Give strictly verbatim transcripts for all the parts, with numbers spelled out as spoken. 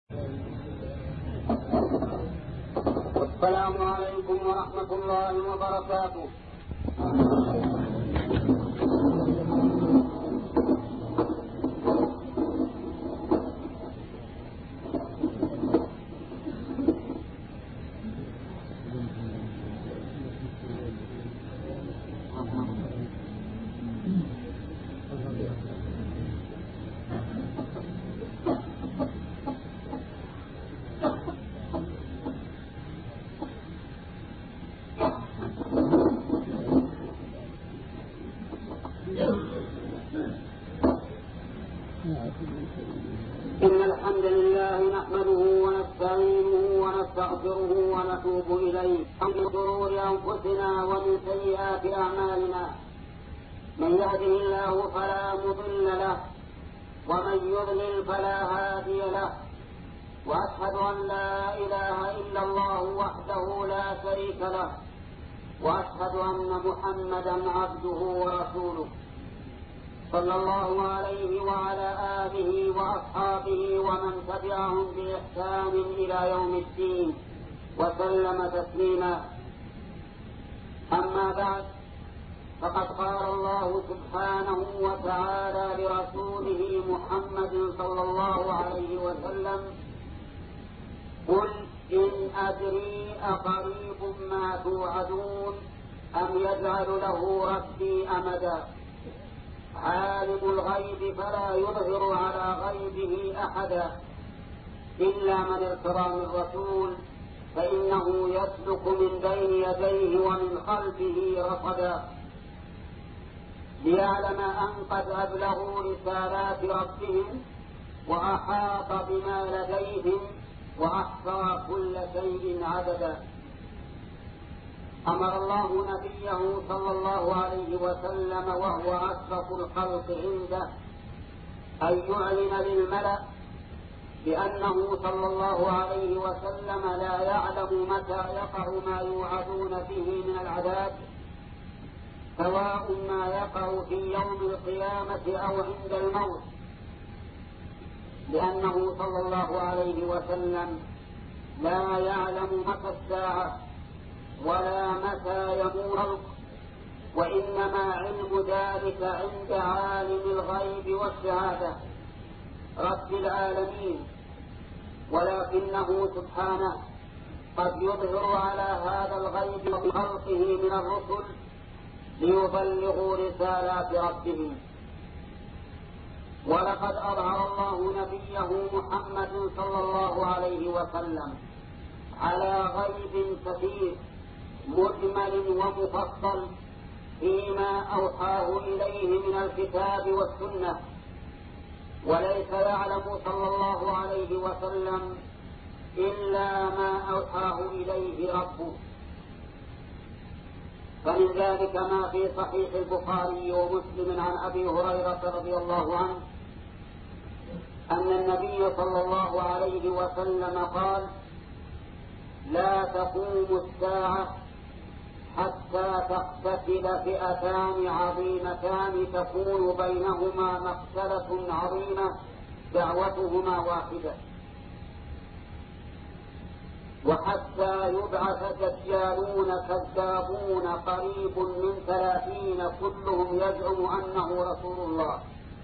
السلام عليكم ورحمة الله وبركاته. إن الحمد لله نحمده ونستعينه ونستغفره ونتوب إليه من شرور أنفسنا ومن سيئات أعمالنا، من يهده الله فلا مضل له ومن يضلل فلا هادي له، وأشهد أن لا إله إلا الله وحده لا شريك له، وأشهد أن محمدا عبده ورسوله صلى الله عليه وعلى آله وأصحابه ومن تبعهم بإحسان إلى يوم الدين وسلم تسليما. أما بعد، فقد قال الله سبحانه وتعالى لرسوله محمد صلى الله عليه وسلم: قل إن أدري أقريب ما توعدون أم يجعل له ربي أمدا، عالم الغيب فلا يظهر على غيبه أحدا إلا من ارتضى من رسول فإنه يسلك من بين يديه ومن خلفه رصدا، ليعلم أن قد أبلغوا رسالات ربهم وأحاط بما لديهم وأحصى كل شيء عددا. أمر الله نبيه صلى الله عليه وسلم وهو أشرف الخلق عنده أن يعلن للملأ بأنه صلى الله عليه وسلم لا يعلم متى يقع ما يوعدون به من العذاب، سواء ما يقع في يوم القيامة أو عند الموت، لأنه صلى الله عليه وسلم لا يعلم متى الساعة ولا متى يموت، وإنما علم ذلك عند عالم الغيب والشهادة رب العالمين، ولكنه سبحانه قد يظهر على هذا الغيب بخلقه من الرسل ليبلغوا رسالات ربهم. ولقد أظهر الله نبيه محمد صلى الله عليه وسلم على غيب كثير مجمل ومفصل فيما أوحاه إليه من الكتاب والسنة، وليس يعلم صلى الله عليه وسلم إلا ما أوحاه إليه ربه. فمن ذلك ما في صحيح البخاري ومسلم عن أبي هريرة رضي الله عنه أن النبي صلى الله عليه وسلم قال: لا تقوم الساعة حتى تقتتل فئتان عظيمتان تكون بينهما مقتلة عظيمة دعوتهما واحدة، وحتى يبعث دجالون كذابون قريب من ثلاثين كلهم يزعم أنه رسول الله،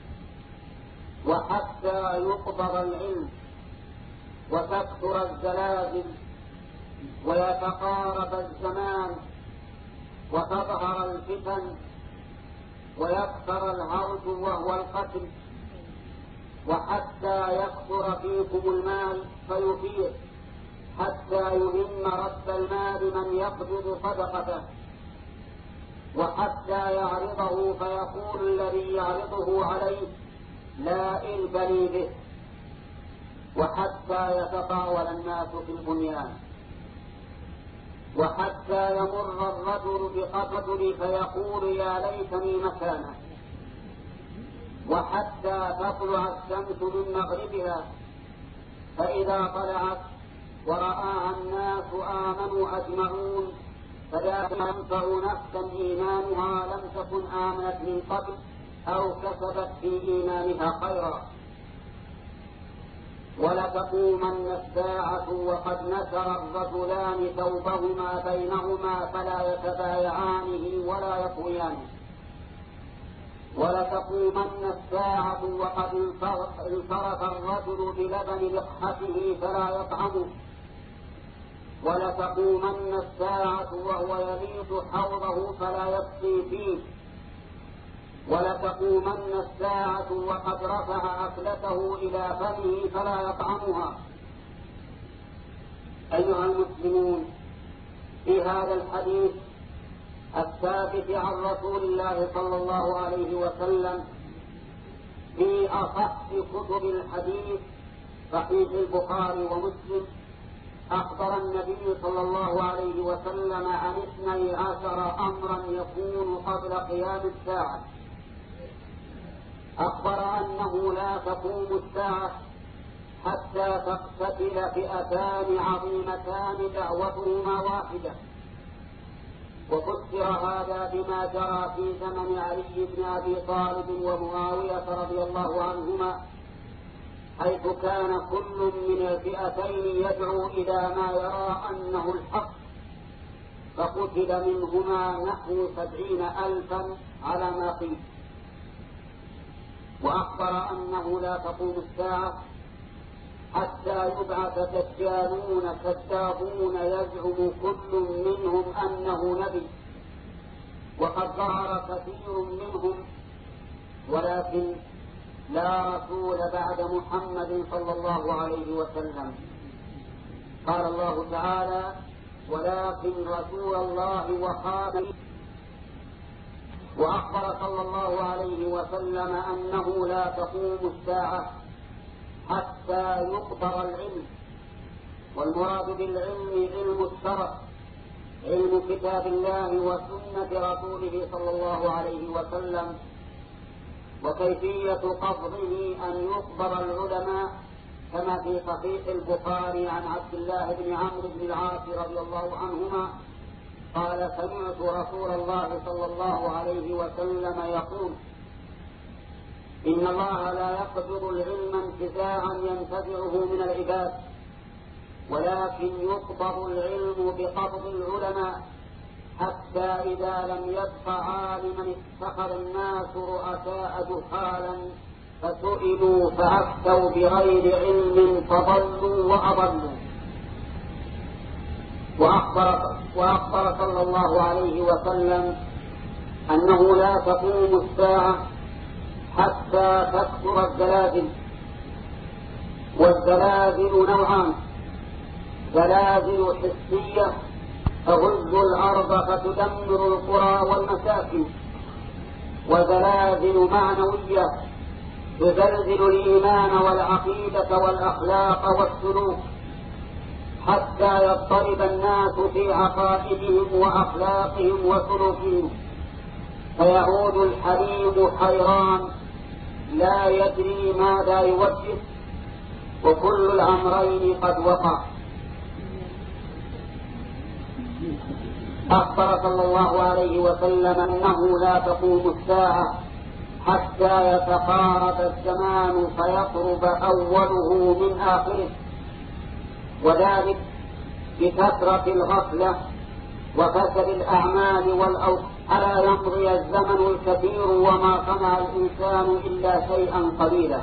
وحتى يقبض العلم وتكثر الزلازل ويتقارب الزمان وتظهر الفتن ويكثر الهرج وهو القتل، وحتى يكثر فيكم المال فيفيض حتى يهم رب المال من يقبض صدقته، وحتى يعرضه فيقول الذي يعرضه عليه: لا إلب لي به، وحتى يتطاول الناس في البنيان، وحتى يمر الرجل بقبر فيقول: يا ليتني مكانه، وحتى تطلع الشمس من مغربها، فإذا طلعت ورآها الناس آمنوا أجمعون، فلا تنفع نفسا إيمانها لم تكن آمنت من قبل أو كسبت في إيمانها خيرا. ولتقومن الساعة وقد نشر الرجلان ثوبهما بينهما فلا يتبايعانه ولا يطويانه. ولتقومن الساعة وقد انصرف الرجل بلبن لقحته فلا يطعمه. ولتقومن الساعة وهو يليط حوضه فلا يسقي فيه. ولتقومن الساعة وقد رفع أكلته إلى فمه فلا يطعمها. أيها المسلمون، في هذا الحديث الثابت عن رسول الله صلى الله عليه وسلم في أصح كتب الحديث صحيح البخاري ومسلم، أخبر النبي صلى الله عليه وسلم عن اثني عشر أمرا يكون قبل قيام الساعة. أخبر أنه لا تقوم الساعة حتى تقتتل فئتان عظيمتان دعوتهما واحدة. وفسر هذا بما جرى في زمن علي بن أبي طالب ومعاوية رضي الله عنهما، حيث كان كل من الفئتين يدعو إلى ما يرى أنه الحق، فقتل منهما نحو سبعين ألفا على ما قيل. وأخبر أنه لا تقوم الساعة حتى يبعث دجالون كذابون يزعم كل منهم أنه نبي، وقد ظهر كثير منهم، ولكن لا رسول بعد محمد صلى الله عليه وسلم. قال الله تعالى: ولكن رسول الله وخاتم. وأخبر صلى الله عليه وسلم أنه لا تقوم الساعة حتى يقبر العلم. والمراد بالعلم علم الشرع، علم كتاب الله وسنة رسوله صلى الله عليه وسلم. وكيفية قبضه أن يقبر العلماء كما في صحيح البخاري عن عبد الله بن عمرو بن العاص رضي الله عنهما قال: سمعت رسول الله صلى الله عليه وسلم يقول: إن الله لا يقبض العلم انتزاعا ينتزعه من العباد، ولكن يقبض العلم بقبض العلماء، حتى إذا لم يبق عالما اتخذ الناس رؤساء جهالا فسئلوا فأفتوا بغير علم فضلوا وأضلوا. وأخبر, وأخبر صلى الله عليه وسلم أنه لا تقوم الساعة حتى تكثر الزلازل. والزلازل نوعان: زلازل حسية تغز الأرض فتدمر القرى والمساكن، وزلازل معنوية تزلزل الإيمان والعقيدة والأخلاق والسلوك، حتى يضطرب الناس في عقائدهم وأخلاقهم وسلوكهم، فيعود الحليم حيران لا يدري ماذا يوجه، وكل الأمرين قد وقع. أخبر صلى الله عليه وسلم أنه لا تقوم الساعة حتى يتقارب الزمان فيقرب أوله من آخره، وذلك بكثرة الغفلة وفسد الأعمال والأوقات، ألا يمضي الزمن الكثير وما صنع الإنسان إلا شيئا قليلا،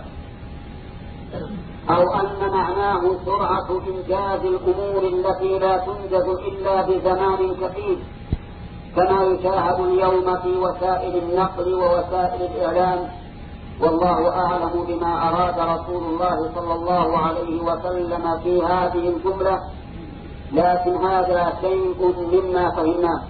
أو أن معناه سرعة إنجاز الأمور التي لا تنجز إلا بزمان كثير، كما يشاهد اليوم في وسائل النقل ووسائل الإعلام. والله أعلم بما أراد رسول الله صلى الله عليه وسلم في هذه الجملة، لكن هذا شيء مما فهمناه.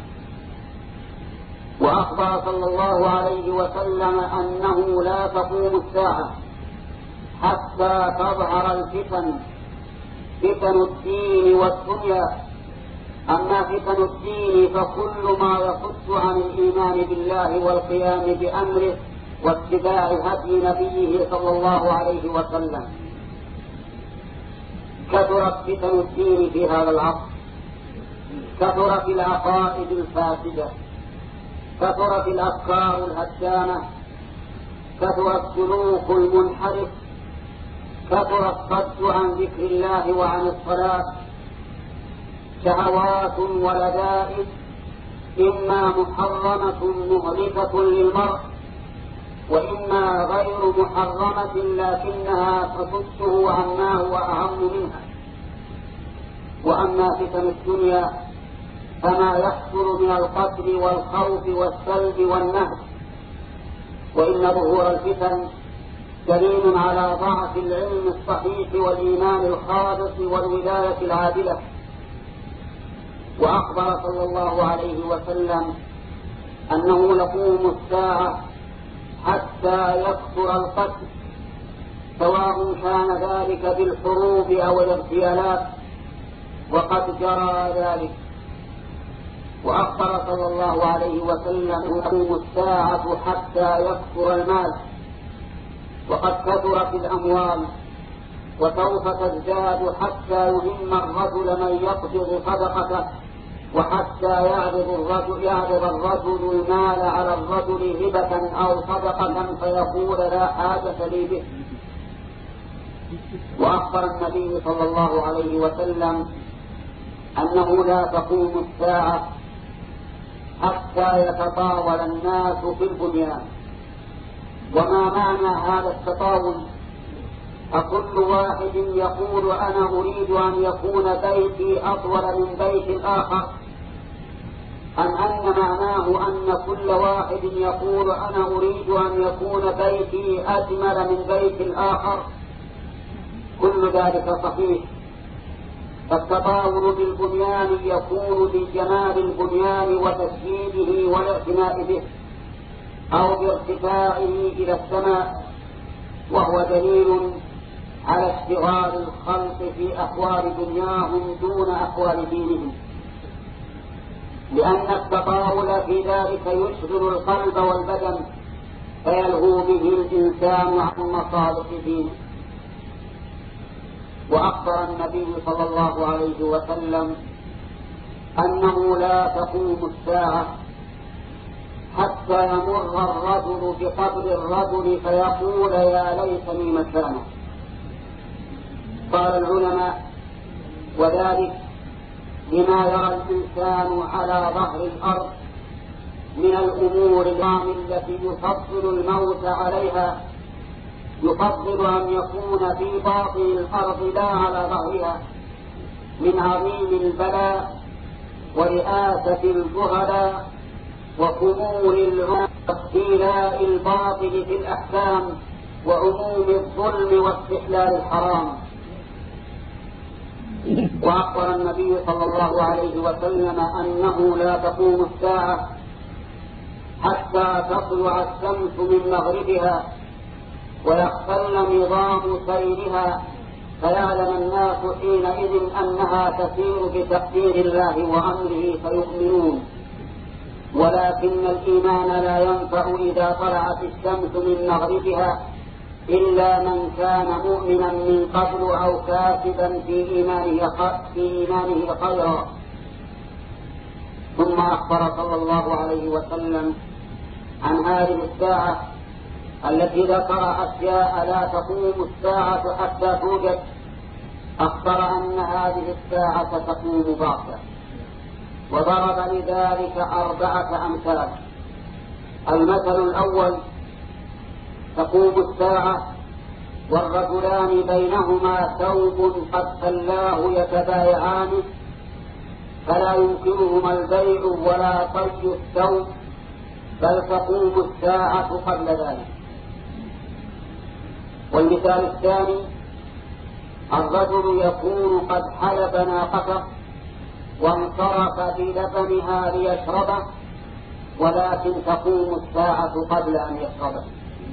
وأخبر صلى الله عليه وسلم أنه لا تقوم الساعة حتى تظهر الفتن، فتن الدين والدنيا. أما فتن الدين فكل ما يصد عن الإيمان بالله والقيام بأمره واتباع هدي نبيه صلى الله عليه وسلم. كثرت فتن الدين في هذا العصر، كثرت العقائد الفاسدة، كثرت الأفكار الهدامة، كثر السلوك المنحرف، كثر الصد عن ذكر الله وعن الصلاة، شهوات ولذائذ إما محرمة مهلكة للمرء، وإما غير محرمة لكنها تصده عما هو أهم منها. وأما فتن الدنيا فما يحصل من القتل والخوف والسلب والنهب، وإن ظهور الفتن دليل على ضعف العلم الصحيح والإيمان الخالص والولاية العادلة. وأخبر صلى الله عليه وسلم أنه لقوم الساعة حتى يكثر القتل، سواء كان ذلك بالحروب أو الاغتيالات، وقد جرى ذلك. وأخبر صلى الله عليه وسلم تقوم الساعة حتى يكثر المال، وقد كثرت الأموال، وسوف تزداد حتى يهم الرجل من يقبض صدقته، وحتى يعرض الرجل, يعرض الرجل المال على الرجل هبة أو صدقة فيقول لا حاجة لي به. وأخبر النبي صلى الله عليه وسلم أنه لا تقوم الساعة حتى يتطاول الناس في البنيان. وما معنى هذا التطاول؟ أكل واحد يقول أنا أريد أن يكون بيتي أطول من بيت الآخر، أم أن معناه أن كل واحد يقول أنا أريد أن يكون بيتي أجمل من بيت الآخر؟ كل ذلك صحيح. فالتطاول بالبنيان يكون بجمال البنيان وتسييده والاعتناء به، أو بارتفاعه إلى السماء، وهو دليل على اشتغال الخلق في أحوال دنياهم دون أحوال دينهم، لأن التطاول في ذلك يشغل القلب والبدن فيلهو به الإنسان عن مصالح دينه. وأخبر النبي صلى الله عليه وسلم أنه لا تقوم الساعة حتى يمر الرجل بقبر الرجل فيقول يا ليتني مكانه. قال العلماء وذلك لما يرى الإنسان على ظهر الأرض من الأمور العامة التي يفضل الموت عليها، يفضل أن يكون في باطن الأرض لا على ظهرها، من عظيم البلاء ورئاسة الجهلاء وخمول العمى واستيلاء الباطل في الأحكام وعموم الظلم واستحلال الحرام. وأخبر النبي صلى الله عليه وسلم أنه لا تقوم الساعة حتى تطلع الشمس من مغربها ويختل نظام سيرها، فيعلم الناس حينئذ أنها تسير بتقدير الله وأمره فيؤمنون. ولكن الإيمان لا ينفع إذا طلعت الشمس من مغربها إلا من كان مؤمنا من قبل أو كاسبا في إيمانه, في إيمانه خيرا. ثم أخبر صلى الله عليه وسلم عن هذه الساعة التي ذكر أشياء لا تقوم الساعة حتى توجد. أخبر أن هذه الساعة تقوم بغتة، وضرب لذلك أربعة أمثال. المثل الأول: تقوم الساعة والرجلان بينهما ثوب قد سلاه يتبايعانه، فلا يمكنهما البيع ولا طي الثوب، بل تقوم الساعة قبل ذلك. والمثال الثاني: الرجل يكون قد حلب ناقته وانصرف بلبنها ليشربه، ولكن تقوم الساعة قبل أن يشربه.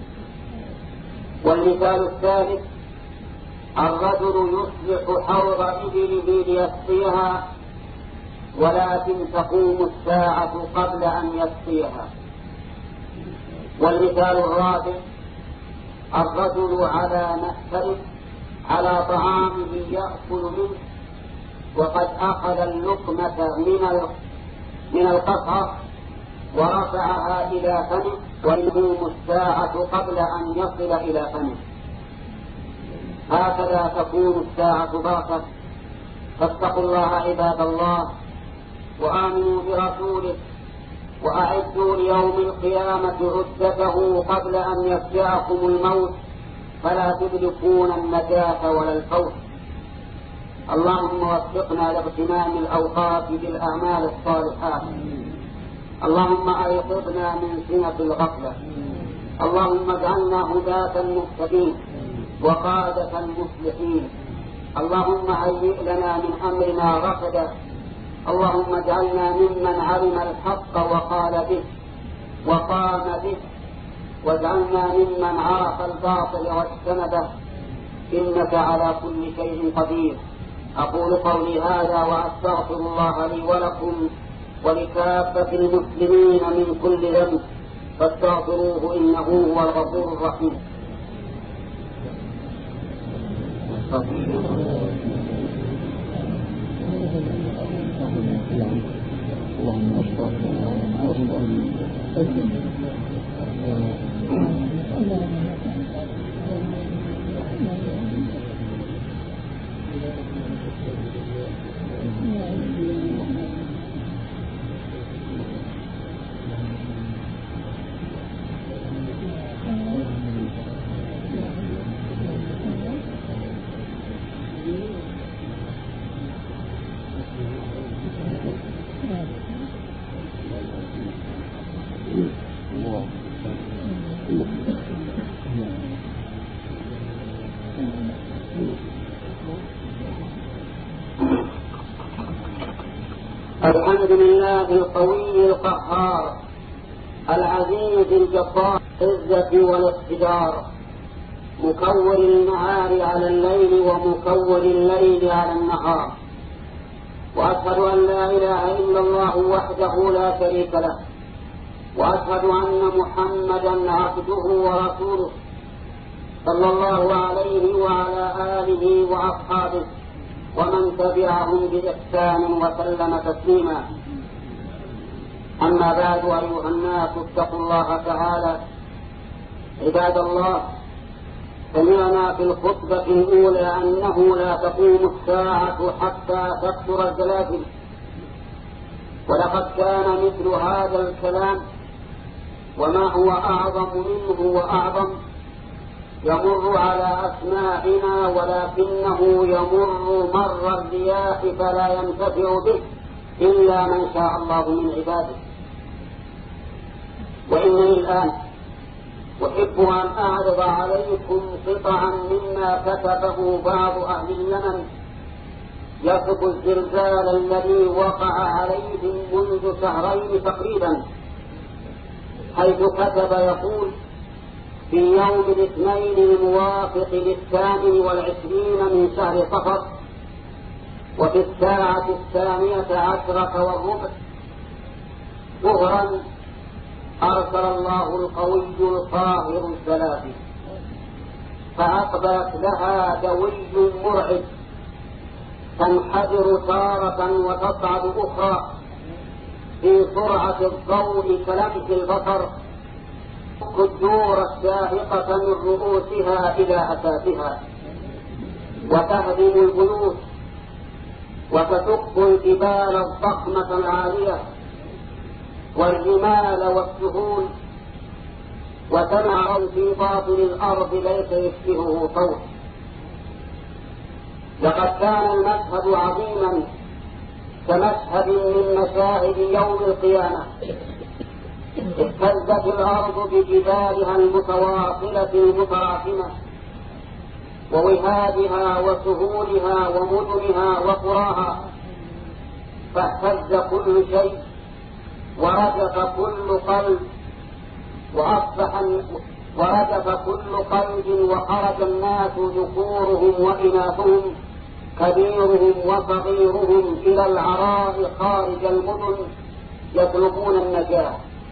والمثال الثالث: الرجل يصلح حوض إبله ليسقيها، ولكن تقوم الساعة قبل أن يسقيها. والمثال الرابع: الرجل على مأكله على طعامه يأكل منه وقد أخذ اللقمة من من القطعة ورفعها إلى فمه، وتقوم الساعة قبل أن يصل إلى فمه. هكذا تكون الساعة بغتة. فاتقوا الله عباد الله، وآمنوا برسوله، وأعدوا ليوم القيامة عدته قبل أن يفجأكم الموت، فلا تدركون النجاة ولا الفوز. اللهم وفقنا لاغتنام الأوقات بالأعمال الصالحات. اللهم أيقظنا من سنة الغفلة. اللهم اجعلنا هداة مهتدين وقادة مصلحين. اللهم هيئ لنا من أمرنا رشدا. اللهم اجعلنا ممن علم الحق وقال به وقام به، واجعلنا ممن عرف الباطل واجتنبه، إنك على كل شيء قدير. أقول قولي هذا وأستغفر الله لي ولكم ولكافة المسلمين من كل ذنب، فاستغفروه إنه هو الغفور الرحيم. الحمد لله القوي القهار العزيز الجبار العزة والاقتدار، مكور النهار على الليل ومكور الليل على النهار. وأشهد أن لا إله إلا الله وحده لا شريك له، وأشهد أن محمدا عبده ورسوله صلى الله عليه وعلى آله وأصحابه ومن تبعهم بإحسان وسلم تسليما. أما بعد، أيها الناس اتقوا الله تعالى. عباد الله، سمعنا في الخطبة الأولى أنه لا تقوم الساعة حتى تكثر الزلازل، ولقد كان مثل هذا الكلام وما هو أعظم منه وأعظم يمر على أسماعنا، ولكنه يمر مر الرياح فلا ينتفع به إلا من شاء الله من عباده. وإنني الآن أحب أن أعرض عليكم قطعا مما كتبه بعض أهل اليمن يصف الزلزال الذي وقع عليهم منذ شهرين تقريبا، حيث كتب يقول: في يوم الاثنين الموافق للثامن والعشرين من شهر صفر، وفي الساعة الثانية عشرة والربع ظهرا، أرسل الله القوي القاهر الزلازل، فأقبلت لها دوي مرعب تنحدر تارة وتصعد أخرى في سرعة الضوء كلمح البصر، الدور الشاهقة من رؤوسها إلى أساسها، وتهدم البيوت وتشق الجبال الضخمة العالية والجمال والسهول، وتنعر في باطن الأرض ليس يشبهه صوت. لقد كان المشهد عظيما كمشهد من مشاهد يوم القيامة. اهتزت الأرض بجبالها المتواصلة المتراكمة ووهادها وسهولها ومدنها وقراها، فاهتز كل شيء ورجف كل قلب وأصبح ورجف كل قلب، وخرج الناس ذكورهم وإناثهم كبيرهم وصغيرهم إلى العراء خارج المدن يطلبون النجاة.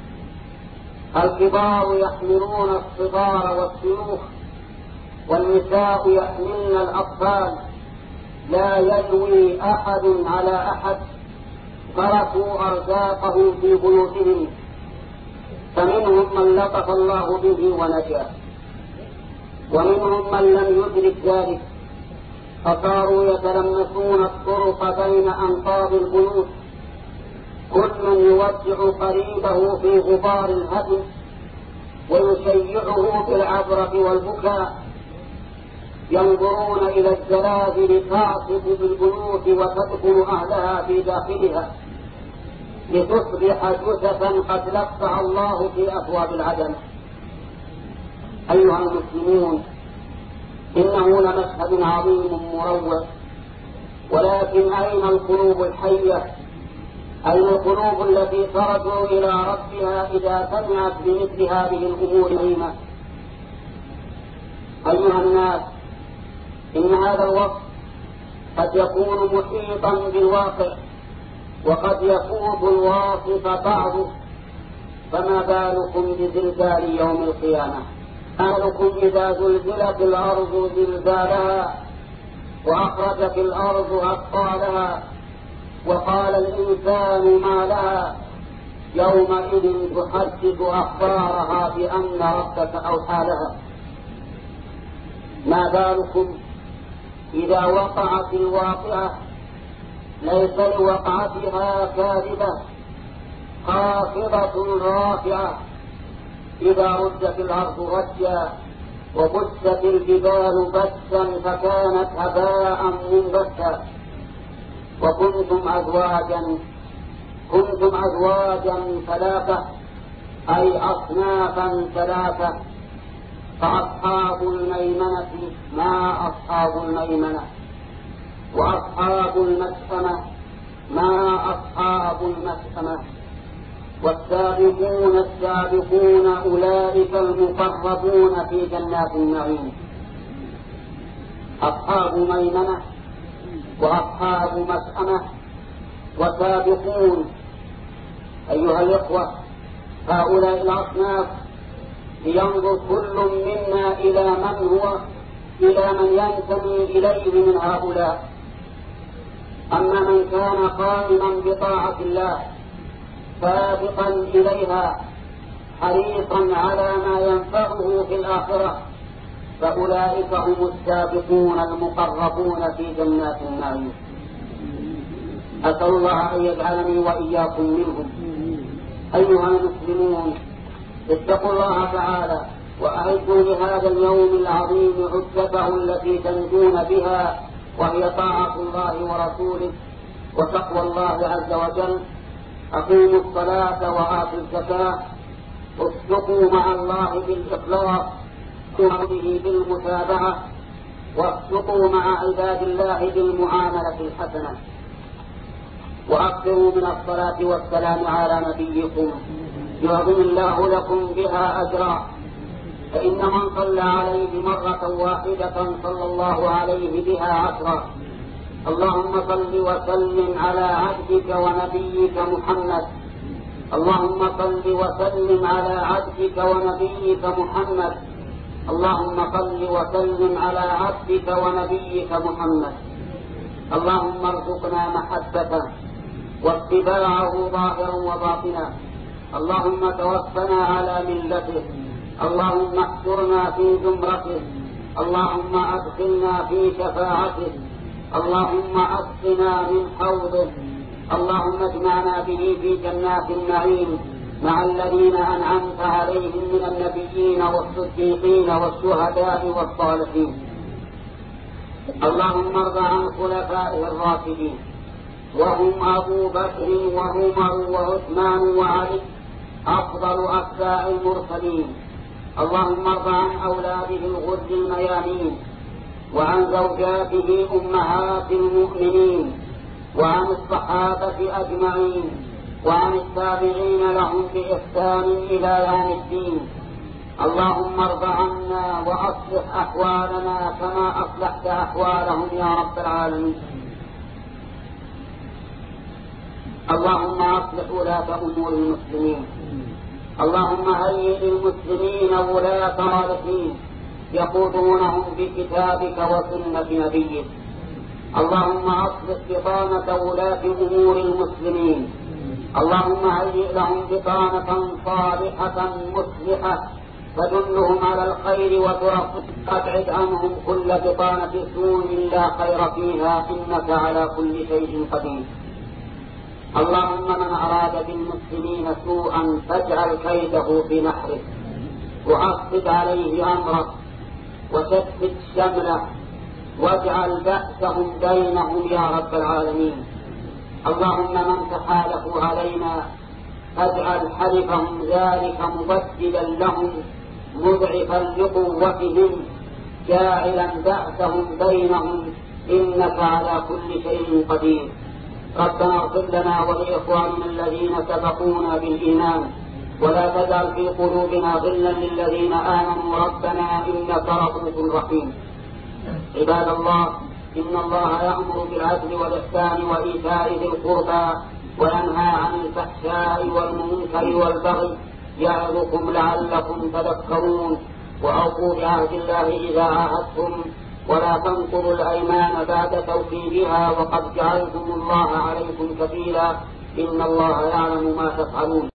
الكبار يحملون الصغار والشيوخ، والنساء يحملن الأطفال، لا يجوي أحد على أحد، تركوا أرزاقهم في بيوتهم، فمنهم من لطف الله به ونجا، ومنهم من لم يدرك ذلك فصاروا يتلمسون الطرق بين أنقاض البيوت، كل من يودع قريبه في غبار الهدم ويشيعه بالعبرة والبكاء. ينظرون إلى الزلازل تعصف بالبيوت وتدخل أهلها في داخلها لتصبح جثثا قد لقى الله في أبواب العدم. أيها المسلمون، إنه لمشهد عظيم مروع، ولكن أين القلوب الحية؟ أين القلوب التي ترجع إلى ربها إذا سمعت بمثل هذه الأمور العظيمة؟ أيها الناس، إن هذا الوصف قد يكون محيطا بالواقع وقد يفوت الواصف بعضه، فما بالكم بزلزال يوم القيامة؟ ما بالكم إذا زلزلت الأرض زلزالها وأخرجت الأرض أثقالها وقال الإنسان ما لها يومئذ تحدث أخبارها بأن ربك أوحى لها؟ ما بالكم إذا وقعت الواقعة ليس لوقعتها كاذبة خافضة رافعة، إذا رجت الأرض رجا وبست الجبال بسا فكانت هباء منبثا، وكنتم أزواجا كنتم أزواجا ثلاثة، أي أصنافا ثلاثة، فأصحاب الميمنة ما أصحاب الميمنة، وأصحاب المشأمة ما أصحاب المشأمة، والسابقون السابقون أولئك المقربون في جنات النعيم. أصحاب ميمنة وأصحاب مسأمة وسابقون. أيها الإخوة، هؤلاء الأصناف لينظر كل منا إلى من هو إلى من ينتمي إليه من هؤلاء. أما من كان قائما بطاعة الله سابقا إليها حريصا على ما ينفعه في الآخرة فأولئك هم السابقون المقربون في جنات النعيم. أسأل الله أن يجعلني وإياكم منهم. أيها المسلمون، اتقوا الله تعالى وأعدوا لهذا اليوم العظيم عدته التي تنجون بها، وهي طاعة الله ورسوله وتقوى الله عز وجل. أقيموا الصلاة وآتوا الزكاة، اصدقوا مع الله بالإخلاص وعبده بالمتابعة، واصدقوا مع عباد الله بالمعاملة الحسنة، وأكثروا من الصلاة والسلام على نبيكم يعظم الله لكم بها أجرا، فإن من صلى عليه مرة واحدة صلى الله عليه بها عشرا. اللهم صل وسلم على عبدك ونبيك محمد اللهم صل وسلم على عبدك ونبيك محمد اللهم صل وسلم على عبدك ونبيك محمد اللهم ارزقنا محبته واتباعه ظاهرا وباطنا. اللهم توفنا على ملته. اللهم احشرنا في زمرته. اللهم ادخلنا في شفاعته. اللهم اسقنا من حوضه. اللهم اجمعنا به في جنات النعيم مع الذين انعمت عليهم من النبيين والصديقين والشهداء والصالحين. اللهم ارض عن خلفائه الراشدين وهم ابو بكر وعمر وعثمان وعلي افضل اتباع المرسلين. اللهم ارض عن اولاده الغر الميامين وعن زوجاته امهات المؤمنين وعن الصحابة أجمعين وعن التابعين لهم بإحسان إلى يوم الدين. اللهم ارض عنا وأصلح أحوالنا كما أصلحت أحوالهم يا رب العالمين. اللهم أصلح ولاة أمور المسلمين. اللهم هيئ للمسلمين ولاة صالحين يقودونهم بكتابك وسنة نبيك. اللهم أصلح بطانة ولاة أمور المسلمين. اللهم هيئ لهم بطانة صالحة مصلحة تدلهم على الخير وترفق أبعد عنهم كل بطانة سوء لا خير فيها إنك على كل شيء قدير. اللهم من أراد بالمسلمين سوءا فاجعل كيده في نحره وأصب عليه أمره وشتت شمله واجعل بأسهم بينهم يا رب العالمين. اللهم من تحالفوا علينا فاجعل حلفهم ذلك مبدلا لهم مضعفا لقوتهم جاعلا بأسهم بينهم إنك على كل شيء قدير. ربنا اغفر لنا ولإخواننا الذين سبقونا بالإيمان ولا تجعل في قلوبنا غلا للذين آمنوا ربنا إنك رؤوف رحيم. عباد الله، إن الله يأمر بالعدل والإحسان وإيتاء ذي القربى وينهى عن الفحشاء والمنكر والبغي يعظكم لعلكم تذكرون. وأوفوا بعهد الله إذا عاهدتم ولا تنقضوا الأيمان بعد توكيدها وقد جعلتم الله عليكم كفيلا إن الله يعلم ما تفعلون.